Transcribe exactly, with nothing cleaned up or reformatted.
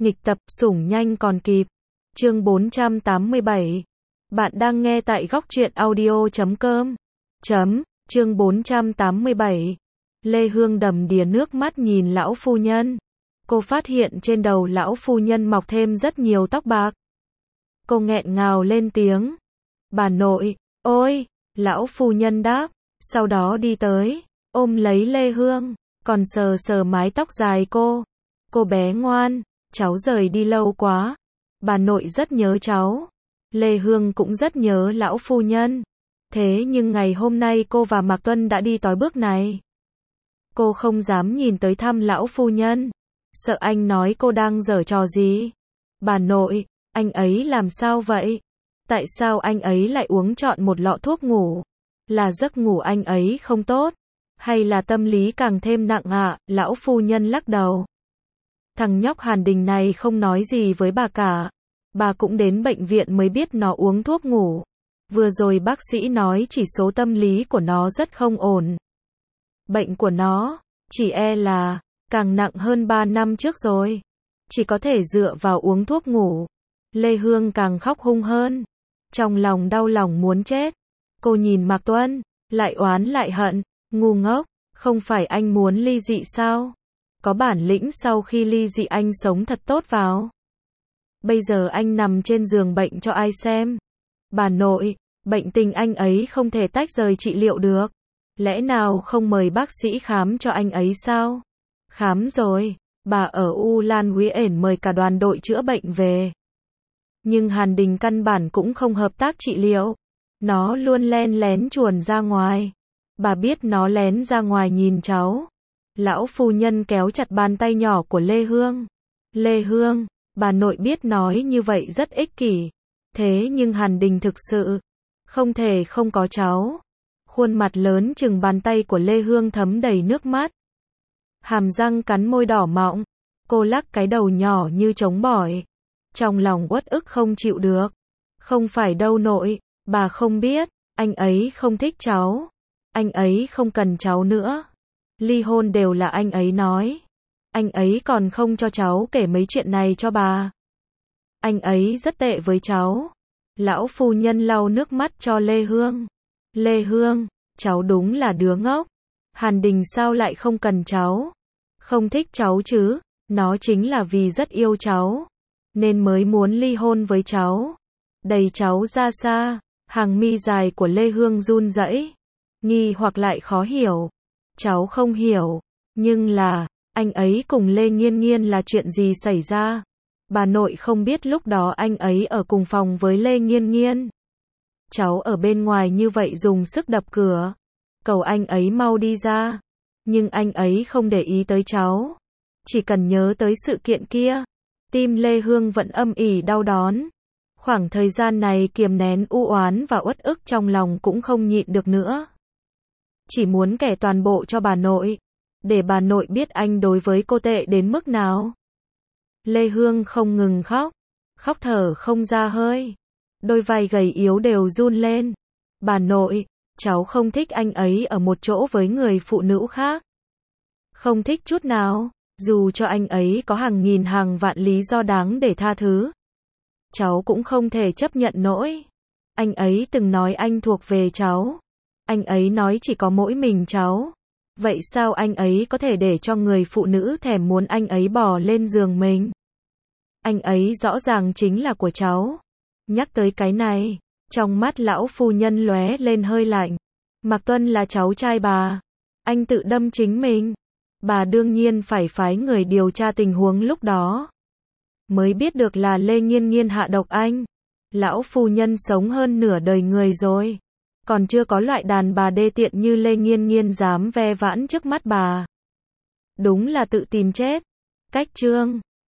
Nghịch tập, sủng nhanh còn kịp. Chương bốn trăm tám mươi bảy. Bạn đang nghe tại góc truyện audio chấm com. Chấm, chương bốn trăm tám mươi bảy. Lê Hương đầm đìa nước mắt nhìn lão phu nhân. Cô phát hiện trên đầu lão phu nhân mọc thêm rất nhiều tóc bạc. Cô nghẹn ngào lên tiếng. Bà nội, ôi, lão phu nhân đáp, sau đó đi tới, ôm lấy Lê Hương, còn sờ sờ mái tóc dài cô. Cô bé ngoan, cháu rời đi lâu quá. Bà nội rất nhớ cháu. Lê Hương cũng rất nhớ lão phu nhân. Thế nhưng ngày hôm nay cô và Mạc Tuân đã đi tới bước này. Cô không dám nhìn tới thăm lão phu nhân. Sợ anh nói cô đang giở trò gì. Bà nội, anh ấy làm sao vậy? Tại sao anh ấy lại uống trọn một lọ thuốc ngủ? Là giấc ngủ anh ấy không tốt? Hay là tâm lý càng thêm nặng ạ? À? Lão phu nhân lắc đầu. Thằng nhóc Hàn Đình này không nói gì với bà cả. Bà cũng đến bệnh viện mới biết nó uống thuốc ngủ. Vừa rồi bác sĩ nói chỉ số tâm lý của nó rất không ổn. Bệnh của nó, chỉ e là, càng nặng hơn ba năm trước rồi. Chỉ có thể dựa vào uống thuốc ngủ. Lê Hương càng khóc hung hơn. Trong lòng đau lòng muốn chết. Cô nhìn Mạc Tuân, lại oán lại hận. Ngu ngốc, không phải anh muốn ly dị sao? Có bản lĩnh sau khi ly dị anh sống thật tốt vào. Bây giờ anh nằm trên giường bệnh cho ai xem? Bà nội, bệnh tình anh ấy không thể tách rời trị liệu được. Lẽ nào không mời bác sĩ khám cho anh ấy sao? Khám rồi, bà ở U Lan Huế ển mời cả đoàn đội chữa bệnh về. Nhưng Hàn Đình căn bản cũng không hợp tác trị liệu. Nó luôn len lén chuồn ra ngoài. Bà biết nó lén ra ngoài nhìn cháu. Lão phu nhân kéo chặt bàn tay nhỏ của Lê Hương. Lê Hương, bà nội biết nói như vậy rất ích kỷ. Thế nhưng Hàn Đình thực sự không thể không có cháu. Khuôn mặt lớn chừng bàn tay của Lê Hương thấm đầy nước mắt. Hàm răng cắn môi đỏ mọng. Cô lắc cái đầu nhỏ như trống bỏi. Trong lòng uất ức không chịu được. Không phải đâu nội, bà không biết, anh ấy không thích cháu. Anh ấy không cần cháu nữa. Ly hôn đều là anh ấy nói. Anh ấy còn không cho cháu kể mấy chuyện này cho bà. Anh ấy rất tệ với cháu. Lão phu nhân lau nước mắt cho Lê Hương. Lê Hương, cháu đúng là đứa ngốc. Hàn Đình sao lại không cần cháu? Không thích cháu chứ? Nó chính là vì rất yêu cháu, nên mới muốn ly hôn với cháu. Đẩy cháu ra xa. Hàng mi dài của Lê Hương run rẩy. Nghi hoặc lại khó hiểu. Cháu không hiểu. Nhưng là, anh ấy cùng Lê Nghiên Nghiên là chuyện gì xảy ra? Bà nội không biết lúc đó anh ấy ở cùng phòng với Lê Nghiên Nghiên. Cháu ở bên ngoài như vậy dùng sức đập cửa. Cầu anh ấy mau đi ra. Nhưng anh ấy không để ý tới cháu. Chỉ cần nhớ tới sự kiện kia. Tim Lê Hương vẫn âm ỉ đau đớn. Khoảng thời gian này kiềm nén u oán và uất ức trong lòng cũng không nhịn được nữa. Chỉ muốn kể toàn bộ cho bà nội. Để bà nội biết anh đối với cô tệ đến mức nào. Lê Hương không ngừng khóc. Khóc thở không ra hơi. Đôi vai gầy yếu đều run lên. Bà nội, cháu không thích anh ấy ở một chỗ với người phụ nữ khác. Không thích chút nào. Dù cho anh ấy có hàng nghìn hàng vạn lý do đáng để tha thứ. Cháu cũng không thể chấp nhận nổi. Anh ấy từng nói anh thuộc về cháu. Anh ấy nói chỉ có mỗi mình cháu. Vậy sao anh ấy có thể để cho người phụ nữ thèm muốn anh ấy bò lên giường mình? Anh ấy rõ ràng chính là của cháu. Nhắc tới cái này, trong mắt lão phu nhân lóe lên hơi lạnh. Mạc Tuân là cháu trai bà. Anh tự đâm chính mình. Bà đương nhiên phải phái người điều tra tình huống lúc đó. Mới biết được là Lê Nghiên Nghiên hạ độc anh. Lão phu nhân sống hơn nửa đời người rồi. Còn chưa có loại đàn bà đê tiện như Lê Nghiên Nghiên dám ve vãn trước mắt bà. Đúng là tự tìm chết. Cách chương